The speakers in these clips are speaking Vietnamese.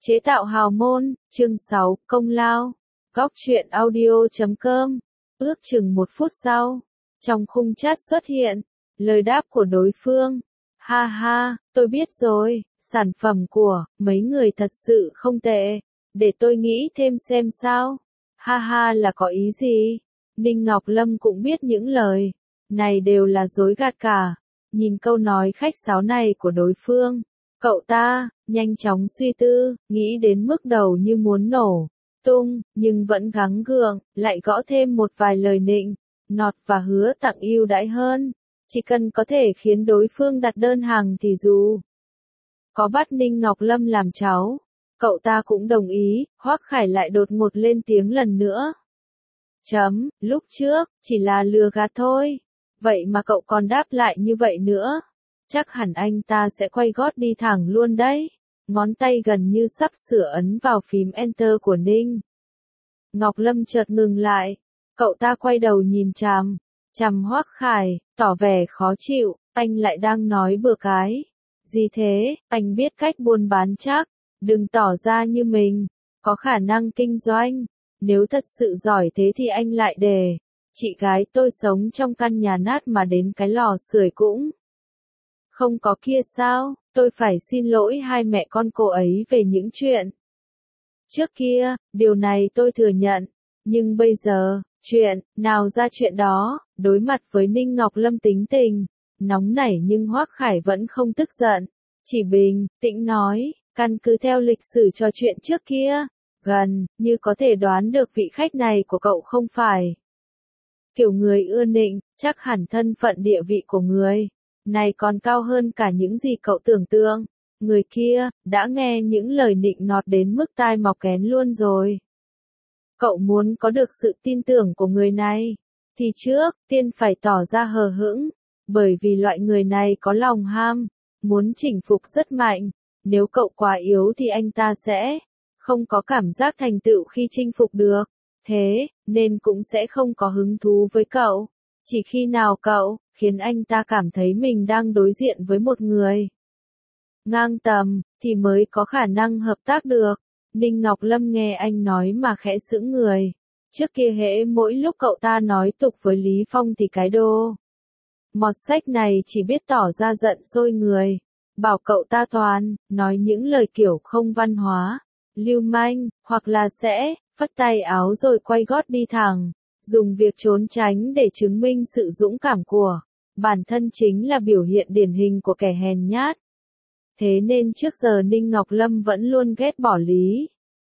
Chế tạo hào môn, chương 6, công lao. Góc truyện audio.com. Ước chừng 1 phút sau, trong khung chat xuất hiện lời đáp của đối phương. Ha ha, tôi biết rồi, sản phẩm của mấy người thật sự không tệ. Để tôi nghĩ thêm xem sao. Ha ha là có ý gì? Ninh Ngọc Lâm cũng biết những lời này đều là dối gạt cả. Nhìn câu nói khách sáo này của đối phương, cậu ta nhanh chóng suy tư, nghĩ đến mức đầu như muốn nổ tung, nhưng vẫn gắng gượng, lại gõ thêm một vài lời nịnh nọt và hứa tặng ưu đãi hơn. Chỉ cần có thể khiến đối phương đặt đơn hàng thì dù có bắt Ninh Ngọc Lâm làm cháu, cậu ta cũng đồng ý. Hoắc Khải lại đột ngột lên tiếng lần nữa. Lúc trước, chỉ là lừa gạt thôi. Vậy mà cậu còn đáp lại như vậy nữa. Chắc hẳn anh ta sẽ quay gót đi thẳng luôn đấy. Ngón tay gần như sắp sửa ấn vào phím Enter của Ninh Ngọc Lâm chợt ngừng lại. Cậu ta quay đầu nhìn chằm Hoắc Khải, tỏ vẻ khó chịu. Anh lại đang nói bừa cái gì thế? Anh biết cách buôn bán chắc. Đừng tỏ ra như mình có khả năng kinh doanh. Nếu thật sự giỏi thế thì anh lại để chị gái tôi sống trong căn nhà nát mà đến cái lò sưởi cũng không có kia sao? Tôi phải xin lỗi hai mẹ con cô ấy về những chuyện trước kia, điều này tôi thừa nhận. Nhưng bây giờ, chuyện nào ra chuyện đó. Đối mặt với Ninh Ngọc Lâm tính tình nóng nảy nhưng Hoắc Khải vẫn không tức giận. Chỉ bình tĩnh nói, căn cứ theo lịch sử trò chuyện trước kia, gần như có thể đoán được vị khách này của cậu không phải kiểu người ưa nịnh, chắc hẳn thân phận địa vị của người này còn cao hơn cả những gì cậu tưởng tượng. Người kia đã nghe những lời nịnh nọt đến mức tai mọc kén luôn rồi. Cậu muốn có được sự tin tưởng của người này thì trước tiên phải tỏ ra hờ hững, bởi vì loại người này có lòng ham muốn chinh phục rất mạnh. Nếu cậu quá yếu thì anh ta sẽ không có cảm giác thành tựu khi chinh phục được. Thế nên cũng sẽ không có hứng thú với cậu. Chỉ khi nào cậu khiến anh ta cảm thấy mình đang đối diện với một người ngang tầm thì mới có khả năng hợp tác được. Ninh Ngọc Lâm nghe anh nói mà khẽ sững người. Trước kia hễ mỗi lúc cậu ta nói tục với Lý Phong thì cái đồ mọt sách này chỉ biết tỏ ra giận sôi người. Bảo cậu ta toàn nói những lời kiểu không văn hóa, lưu manh, hoặc là sẽ phất tay áo rồi quay gót đi thẳng. Dùng việc trốn tránh để chứng minh sự dũng cảm của bản thân chính là biểu hiện điển hình của kẻ hèn nhát. Thế nên trước giờ Ninh Ngọc Lâm vẫn luôn ghét bỏ Lý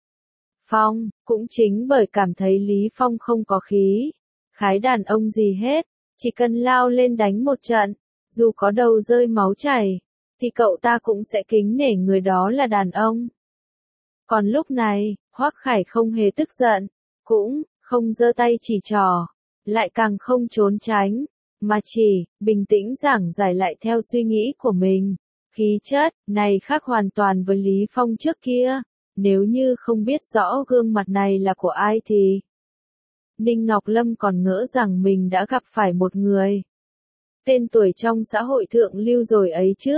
Phong, cũng chính bởi cảm thấy Lý Phong không có khí khái đàn ông gì hết. Chỉ cần lao lên đánh một trận, dù có đầu rơi máu chảy, thì cậu ta cũng sẽ kính nể người đó là đàn ông. Còn lúc này, Hoắc Khải không hề tức giận, cũng không giơ tay chỉ trỏ, lại càng không trốn tránh, mà chỉ bình tĩnh giảng giải lại theo suy nghĩ của mình. Khí chất này khác hoàn toàn với Lý Phong trước kia. Nếu như không biết rõ gương mặt này là của ai thì Ninh Ngọc Lâm còn ngỡ rằng mình đã gặp phải một người tên tuổi trong xã hội thượng lưu rồi ấy chứ.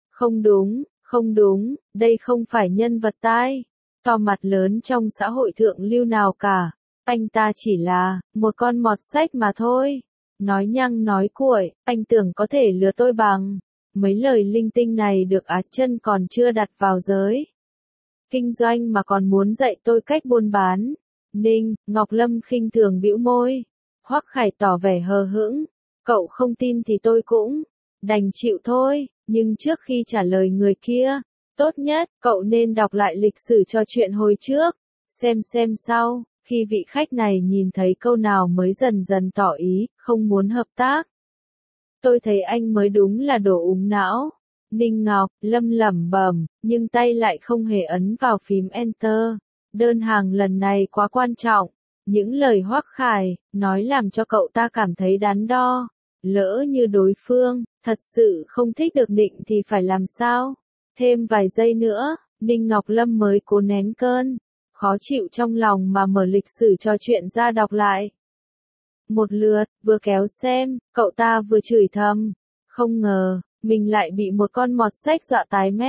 Không đúng, đây không phải nhân vật tai to mặt lớn trong xã hội thượng lưu nào cả. Anh ta chỉ là một con mọt sách mà thôi. Nói nhăng nói cuội, anh tưởng có thể lừa tôi bằng mấy lời linh tinh này được á? Chân còn chưa đặt vào giới kinh doanh mà còn muốn dạy tôi cách buôn bán. Ninh Ngọc Lâm khinh thường bĩu môi. Hoắc Khải tỏ vẻ hờ hững. Cậu không tin thì tôi cũng đành chịu thôi. Nhưng trước khi trả lời người kia, tốt nhất cậu nên đọc lại lịch sử cho chuyện hồi trước. Xem sau, khi vị khách này nhìn thấy câu nào mới dần dần tỏ ý không muốn hợp tác. Tôi thấy anh mới đúng là đồ úng não. Ninh Ngọc Lâm lẩm bẩm, nhưng tay lại không hề ấn vào phím Enter. Đơn hàng lần này quá quan trọng. Những lời Hoắc Khải nói làm cho cậu ta cảm thấy đắn đo. Lỡ như đối phương thật sự không thích được nịnh thì phải làm sao? Thêm vài giây nữa, Ninh Ngọc Lâm mới cố nén cơn khó chịu trong lòng mà mở lịch sử trò chuyện ra đọc lại một lượt, vừa kéo xem, cậu ta vừa chửi thầm. Không ngờ mình lại bị một con mọt sách dọa tái mét.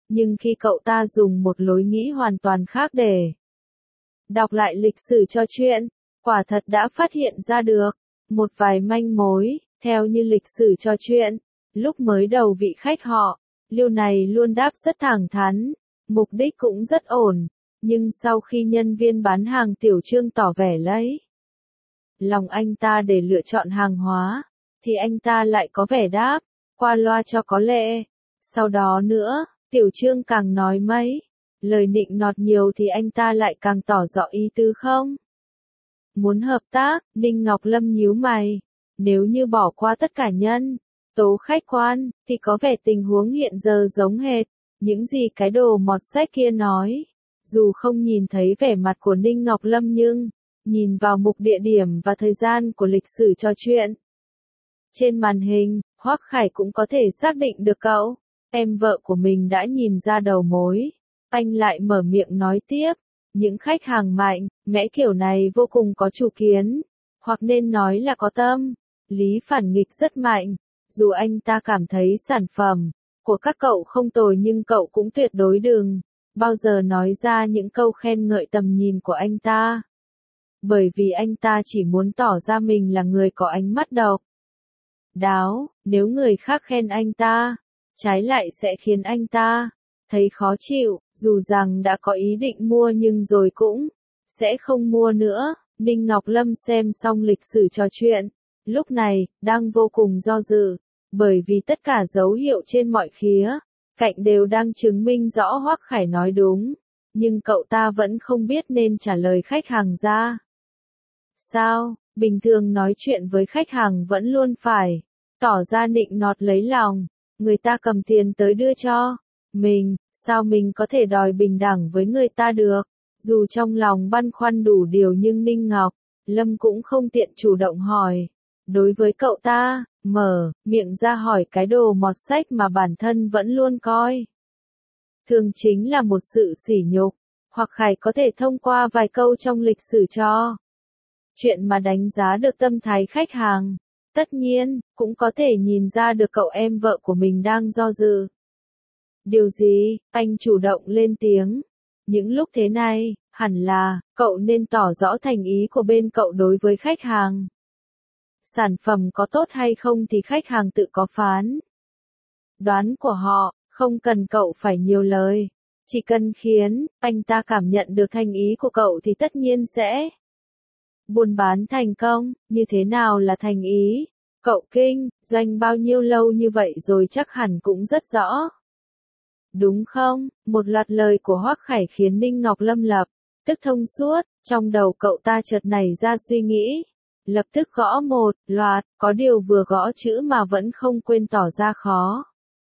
nhưng khi cậu ta dùng một lối nghĩ hoàn toàn khác để đọc lại lịch sử cho chuyện, quả thật đã phát hiện ra được một vài manh mối. Theo như lịch sử cho chuyện, lúc mới đầu vị khách họ Liêu này luôn đáp rất thẳng thắn, mục đích cũng rất ổn, nhưng sau khi nhân viên bán hàng Tiểu Trương tỏ vẻ lấy lòng anh ta để lựa chọn hàng hóa, thì anh ta lại có vẻ đáp qua loa cho có lệ. Sau đó nữa, Tiểu Trương càng nói mấy lời nịnh nọt nhiều thì anh ta lại càng tỏ rõ ý tứ không muốn hợp tác. Ninh Ngọc Lâm nhíu mày, nếu như bỏ qua tất cả nhân tố khách quan, thì có vẻ tình huống hiện giờ giống hệt những gì cái đồ mọt sách kia nói. Dù không nhìn thấy vẻ mặt của Ninh Ngọc Lâm nhưng nhìn vào mục địa điểm và thời gian của lịch sử trò chuyện trên màn hình, Hoắc Khải cũng có thể xác định được cậu em vợ của mình đã nhìn ra đầu mối. Anh lại mở miệng nói tiếp, những khách hàng mạnh mẽ kiểu này vô cùng có chủ kiến, hoặc nên nói là có tâm lý phản nghịch rất mạnh. Dù anh ta cảm thấy sản phẩm của các cậu không tồi nhưng cậu cũng tuyệt đối đừng bao giờ nói ra những câu khen ngợi tầm nhìn của anh ta. Bởi vì anh ta chỉ muốn tỏ ra mình là người có ánh mắt độc đáo, nếu người khác khen anh ta, trái lại sẽ khiến anh ta thấy khó chịu, dù rằng đã có ý định mua nhưng rồi cũng sẽ không mua nữa. Ninh Ngọc Lâm xem xong lịch sử trò chuyện, lúc này, đang vô cùng do dự, bởi vì tất cả dấu hiệu trên mọi khía cạnh đều đang chứng minh rõ Hoắc Khải nói đúng, nhưng cậu ta vẫn không biết nên trả lời khách hàng ra sao. Bình thường nói chuyện với khách hàng vẫn luôn phải tỏ ra nịnh nọt lấy lòng, người ta cầm tiền tới đưa cho mình, sao mình có thể đòi bình đẳng với người ta được. Dù trong lòng băn khoăn đủ điều nhưng Ninh Ngọc Lâm cũng không tiện chủ động hỏi. Đối với cậu ta, mở miệng ra hỏi cái đồ mọt sách mà bản thân vẫn luôn coi thường chính là một sự sỉ nhục. Hoặc Khải có thể thông qua vài câu trong lịch sử cho chuyện mà đánh giá được tâm thái khách hàng. Tất nhiên, cũng có thể nhìn ra được cậu em vợ của mình đang do dự. Điều gì? Anh chủ động lên tiếng. Những lúc thế này, hẳn là, cậu nên tỏ rõ thành ý của bên cậu đối với khách hàng. Sản phẩm có tốt hay không thì khách hàng tự có phán đoán của họ, không cần cậu phải nhiều lời. Chỉ cần khiến anh ta cảm nhận được thành ý của cậu thì tất nhiên sẽ buôn bán thành công. Như thế nào là thành ý? Cậu kinh doanh bao nhiêu lâu như vậy rồi chắc hẳn cũng rất rõ. Đúng không? Một loạt lời của Hoắc Khải khiến Ninh Ngọc Lâm lập tức thông suốt, trong đầu cậu ta chợt nảy ra suy nghĩ. Lập tức gõ một loạt, có điều vừa gõ chữ mà vẫn không quên tỏ ra khó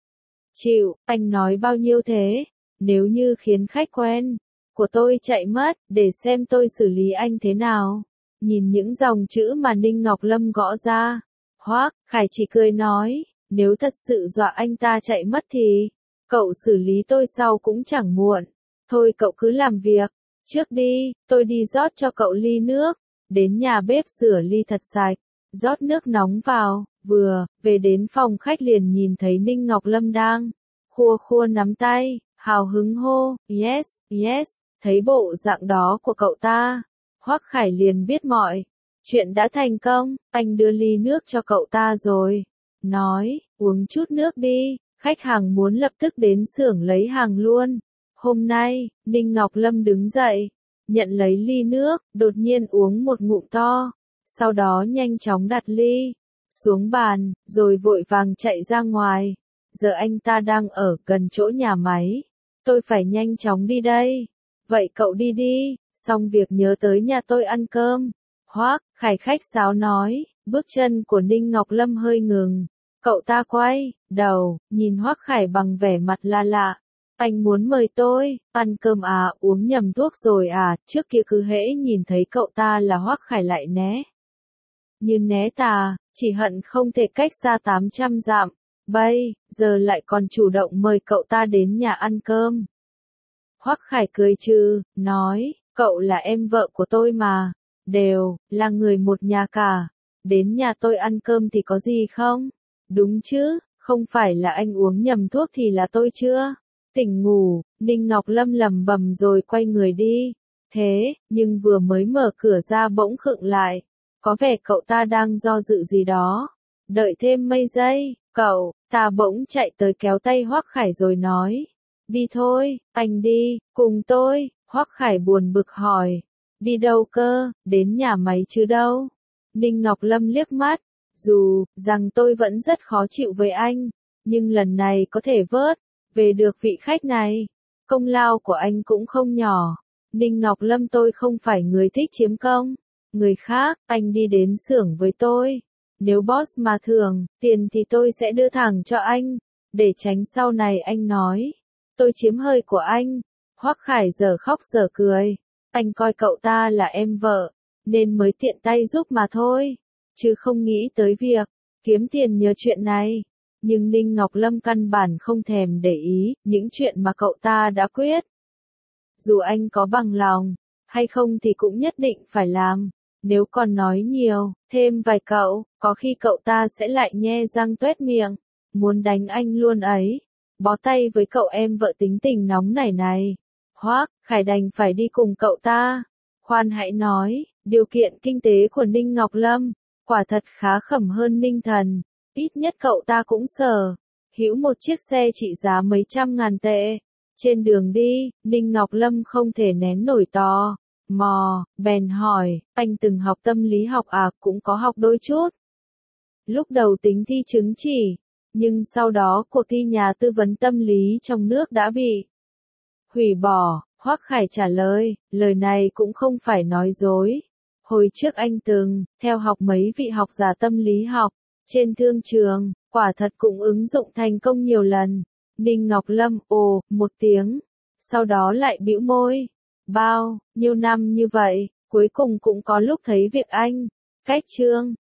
chịu. Anh nói bao nhiêu thế? Nếu như khiến khách quen của tôi chạy mất, để xem tôi xử lý anh thế nào. Nhìn những dòng chữ mà Ninh Ngọc Lâm gõ ra, Hoắc Khải chỉ cười nói, nếu thật sự dọa anh ta chạy mất thì cậu xử lý tôi sau cũng chẳng muộn. Thôi cậu cứ làm việc trước đi, tôi đi rót cho cậu ly nước. Đến nhà bếp rửa ly thật sạch, rót nước nóng vào. Vừa về đến phòng khách liền nhìn thấy Ninh Ngọc Lâm đang khua khua nắm tay, hào hứng hô, yes, yes. Thấy bộ dạng đó của cậu ta, Hoắc Khải liền biết mọi chuyện đã thành công. Anh đưa ly nước cho cậu ta rồi nói, uống chút nước đi, khách hàng muốn lập tức đến xưởng lấy hàng luôn. Hôm nay, Ninh Ngọc Lâm đứng dậy, nhận lấy ly nước, đột nhiên uống một ngụm to, sau đó nhanh chóng đặt ly xuống bàn, rồi vội vàng chạy ra ngoài. Giờ anh ta đang ở gần chỗ nhà máy, tôi phải nhanh chóng đi đây. Vậy cậu đi đi, xong việc nhớ tới nhà tôi ăn cơm. Hoắc Khải khách sáo nói. Bước chân của Ninh Ngọc Lâm hơi ngừng. Cậu ta quay đầu, nhìn Hoắc Khải bằng vẻ mặt la lạ. Anh muốn mời tôi ăn cơm à, uống nhầm thuốc rồi à? Trước kia cứ hễ nhìn thấy cậu ta là Hoắc Khải lại né như né tà, chỉ hận không thể cách xa 800 dặm. Bây giờ lại còn chủ động mời cậu ta đến nhà ăn cơm. Hoắc Khải cười trừ, nói, cậu là em vợ của tôi mà, đều là người một nhà cả, đến nhà tôi ăn cơm thì có gì không? Đúng chứ, không phải là anh uống nhầm thuốc thì là tôi chưa tỉnh ngủ, Ninh Ngọc Lâm lẩm bẩm rồi quay người đi. Thế, nhưng vừa mới mở cửa ra bỗng khựng lại. Có vẻ cậu ta đang do dự gì đó. Đợi thêm mấy giây, cậu ta bỗng chạy tới kéo tay Hoắc Khải rồi nói. Đi thôi, anh đi, cùng tôi. Hoắc Khải buồn bực hỏi. Đi đâu cơ, đến nhà máy chứ đâu. Ninh Ngọc Lâm liếc mắt. Dù rằng tôi vẫn rất khó chịu với anh, nhưng lần này có thể vớt về được vị khách này. Công lao của anh cũng không nhỏ. Ninh Ngọc Lâm, tôi không phải người thích chiếm công người khác, anh đi đến xưởng với tôi. Nếu boss mà thưởng tiền thì tôi sẽ đưa thẳng cho anh, để tránh sau này anh nói tôi chiếm hơi của anh. Hoắc Khải giờ khóc giờ cười. Anh coi cậu ta là em vợ, nên mới tiện tay giúp mà thôi, chứ không nghĩ tới việc kiếm tiền nhờ chuyện này. Nhưng Ninh Ngọc Lâm căn bản không thèm để ý những chuyện mà cậu ta đã quyết. Dù anh có bằng lòng hay không thì cũng nhất định phải làm. Nếu còn nói nhiều thêm vài cậu, có khi cậu ta sẽ lại nhe răng toét miệng, muốn đánh anh luôn ấy. Bó tay với cậu em vợ tính tình nóng nảy này. Hoắc Khải đành phải đi cùng cậu ta. Khoan hãy nói, điều kiện kinh tế của Ninh Ngọc Lâm quả thật khá khẩm hơn Ninh Thần. Ít nhất cậu ta cũng sở hữu một chiếc xe trị giá mấy trăm ngàn tệ. Trên đường đi, Ninh Ngọc Lâm không thể nén nổi tò mò, bèn hỏi, anh từng học tâm lý học à? Cũng có học đôi chút. Lúc đầu tính thi chứng chỉ, nhưng sau đó cuộc thi nhà tư vấn tâm lý trong nước đã bị hủy bỏ. Hoắc Khải trả lời, lời này cũng không phải nói dối. Hồi trước anh từng theo học mấy vị học giả tâm lý học trên thương trường, quả thật cũng ứng dụng thành công nhiều lần. Ninh Ngọc Lâm ồ một tiếng, sau đó lại bĩu môi. Bao nhiêu năm như vậy, cuối cùng cũng có lúc thấy việc anh cách chương